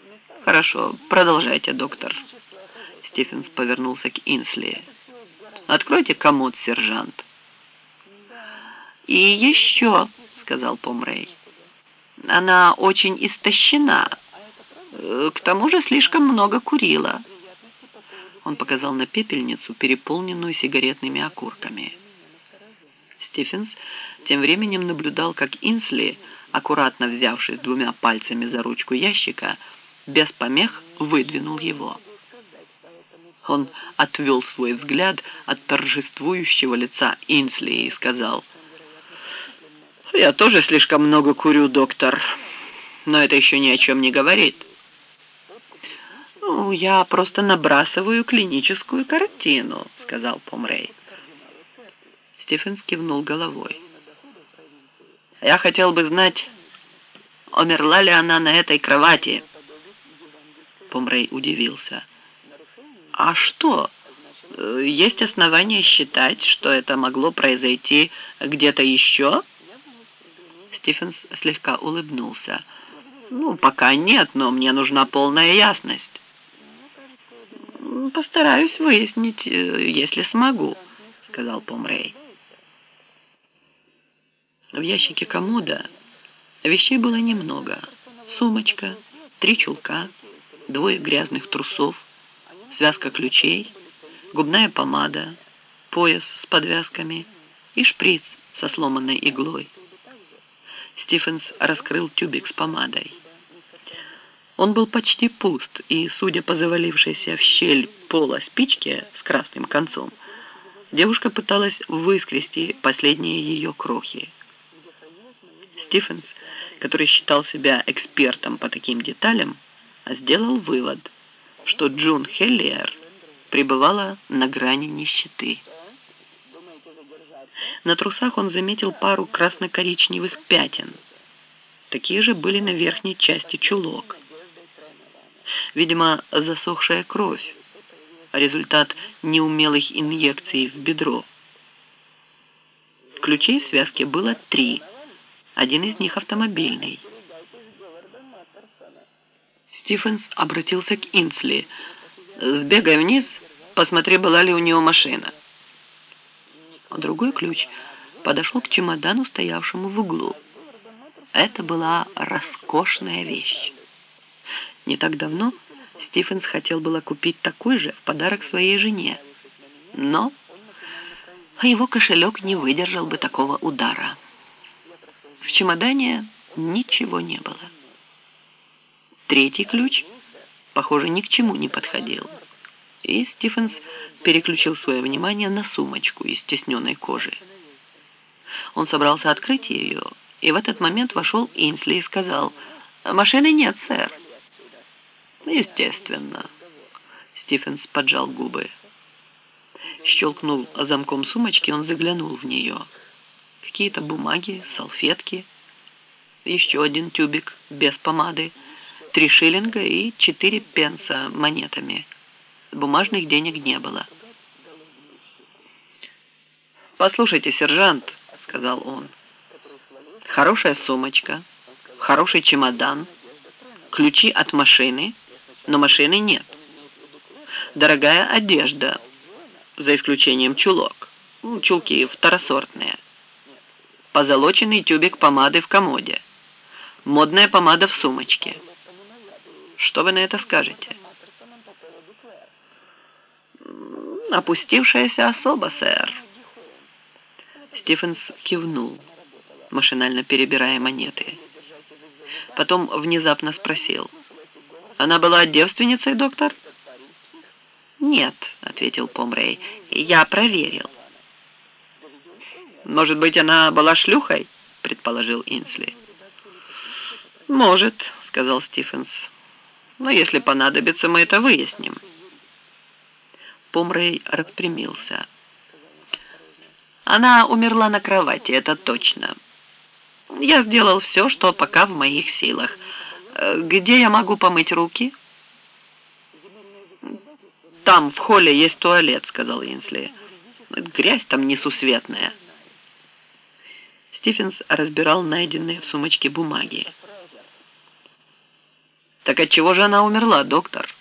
Хорошо, продолжайте, доктор. Стивенс повернулся к Инсли. Откройте комод, сержант. И еще, сказал Помрей, она очень истощена. К тому же слишком много курила. Он показал на пепельницу, переполненную сигаретными окурками. Стивенс тем временем наблюдал, как Инсли, аккуратно взявшись двумя пальцами за ручку ящика, без помех выдвинул его. Он отвел свой взгляд от торжествующего лица Инсли и сказал: «Я тоже слишком много курю, доктор, но это еще ни о чем не говорит». «Ну, я просто набрасываю клиническую картину», — сказал Помрей. Стивенс кивнул головой. «Я хотел бы знать, умерла ли она на этой кровати?» Помрей удивился. «А что? Есть основания считать, что это могло произойти где-то еще?» Стивенс слегка улыбнулся. «Ну, пока нет, но мне нужна полная ясность». «Постараюсь выяснить, если смогу», — сказал Помрей. В ящике комода вещей было немного. Сумочка, 3 чулка, 2 грязных трусов, связка ключей, губная помада, пояс с подвязками и шприц со сломанной иглой. Стивенс раскрыл тюбик с помадой. Он был почти пуст, и, судя по завалившейся в щель пола спичке с красным концом, девушка пыталась выскрести последние ее крохи. Стивенс, который считал себя экспертом по таким деталям, сделал вывод, что Джун Хеллиер пребывала на грани нищеты. На трусах он заметил пару красно-коричневых пятен. Такие же были на верхней части чулок. Видимо, засохшая кровь, результат неумелых инъекций в бедро. Ключей в связке было 3, один из них автомобильный. Стивенс обратился к Инсли. «Сбегай вниз, посмотри, была ли у нее машина». Другой ключ подошел к чемодану, стоявшему в углу. Это была роскошная вещь. Не так давно Стивенс хотел было купить такой же в подарок своей жене, но его кошелек не выдержал бы такого удара. В чемодане ничего не было. Третий ключ, похоже, ни к чему не подходил, и Стивенс переключил свое внимание на сумочку из тисненной кожи. Он собрался открыть ее, и в этот момент вошел Инсли и сказал: «Машины нет, сэр». «Естественно». Стивенс поджал губы. Щелкнул замком сумочки, он заглянул в нее. Какие-то бумаги, салфетки, еще один тюбик без помады, 3 шиллинга и 4 пенса монетами. Бумажных денег не было. «Послушайте, сержант», — сказал он, — «хорошая сумочка, хороший чемодан, ключи от машины, но машины нет. Дорогая одежда, за исключением чулок, чулки второсортные. Позолоченный тюбик помады в комоде, модная помада в сумочке. Что вы на это скажете?» «Опустившаяся особа, сэр». Стивенс кивнул, машинально перебирая монеты. Потом внезапно спросил: «Она была девственницей, доктор?» «Нет», — ответил Помрей, — «я проверил». «Может быть, она была шлюхой?» — предположил Инсли. «Может», — сказал Стивенс, — «но если понадобится, мы это выясним». Помрей распрямился. «Она умерла на кровати, это точно. Я сделал все, что пока в моих силах. Где я могу помыть руки?» «Там, в холле, есть туалет», — сказал Инсли. «Грязь там несусветная». Стивенс разбирал найденные в сумочке бумаги. Так от чего же она умерла, доктор?